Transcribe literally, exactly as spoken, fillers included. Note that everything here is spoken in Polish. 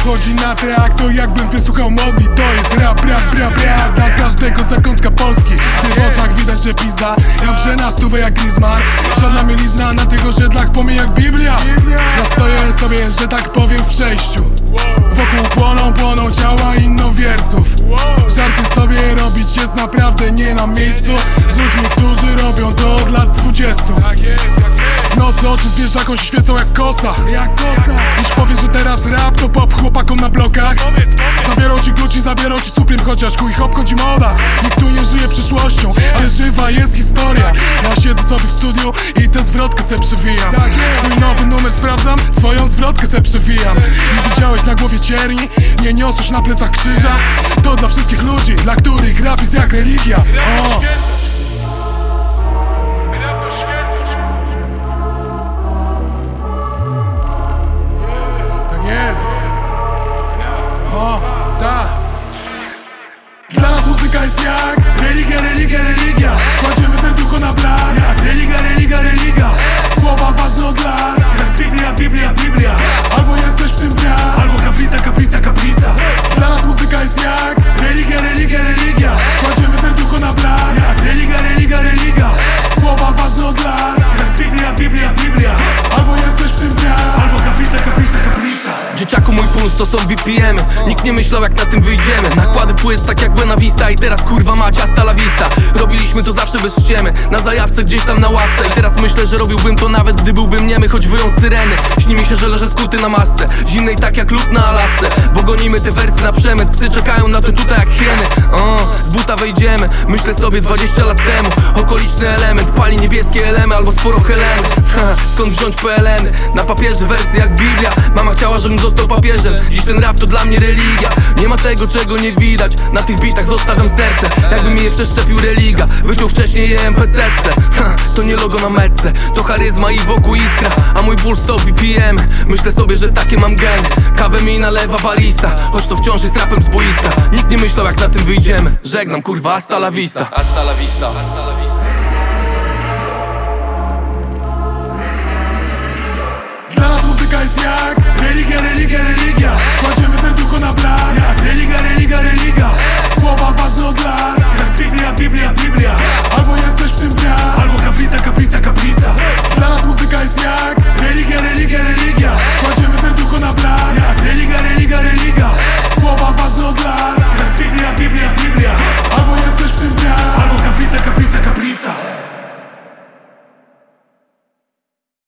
wchodzi na teatr, to jakbym wysłuchał modli. To jest rap, rap, rap, rap dla każdego zakątka Polski. Ty w oczach widać, że pizda, ja wrze na stówę jak Griezmann. Żadna mielizna na tych osiedlach pomie jak Biblia. Ja stoję sobie, że tak powiem, w przejściu. Wokół płoną, płoną ciała innowierców. Żarty sobie robić jest naprawdę nie na miejscu. Z ludźmi, którzy robią to od lat dwudziestu. W nocy oczy zwierzakom się świecą jak kosa. Jak kosa. Jeśli powiesz, że teraz rap to pop chłopakom na blokach. Zabiorą ci klucz i zabiorą ci supreme, chociaż chuj obchodzi moda. Nikt tu nie żyje przyszłością, ale żywa jest historia. Ja siedzę sobie w studiu i tę zwrotkę se przewijam. Twój nowy numer sprawdzam, twoją zwrotkę se przewijam. Nie widziałeś na głowie cierni, nie niosłeś na plecach krzyża. To dla wszystkich ludzi, dla których rap jest jak religia. O! O, tak. Dla nas muzyka jest jak religia, religia, religia. Kładziemy serducho na blat, jak religia, religia, religia. Słowa ważne od lat, jak Biblia, Biblia, Biblia. Albo jesteś w tym dnia, albo kaplica, kaplica, kaplica. Dla nas muzyka jest jak religia, religia, religia. Kładziemy serducho na blat, jak religia, religia, religia. Słowa ważne od lat, jak Biblia, Biblia, Biblia. Albo jesteś w tym dnia, albo kaplica, kaplica, kaplica. Dzieciaku, mój puls to są B P M-y. Nikt nie myślał, jak na tym wyjdziemy. Nakłady płyt tak jak Buena Vista. I teraz kurwa macie hasta la vista. Robiliśmy to zawsze bez ściemy, na zajawce gdzieś tam na ławce. I teraz myślę, że robiłbym to nawet gdy byłbym niemy. Choć wyją syreny, śni mi się, że leżę skuty na masce. Zimnej tak jak lód na Alasce. Bo gonimy te wersy na przemyt. Psy czekają na to tutaj jak hieny. O, z buta wejdziemy, myślę sobie dwadzieścia lat temu. Okoliczny element, pali niebieskie elemy albo sporo Heleny. Ha, skąd wziąć P L N-y? Na papierze wersy jak Biblia. Mama chciała, żebym został papieżem. Dziś ten rap to dla mnie religia. Nie ma tego, czego nie widać. Na tych bitach zostawiam serce, jakby mi je przeszczepił religa. Wyciął wcześniej je M P C C. Ha, to nie logo na metce, to charyzma i wokół iskra. A mój ból sto B P M. Myślę sobie, że takie mam geny. Kawę mi nalewa barista, choć to wciąż jest rapem z boiska. Nikt nie myślał, jak na tym wyjdziemy. Żegnam kurwa, hasta la vista. Hasta la vista. Dla nas muzyka jest jak religia, religia,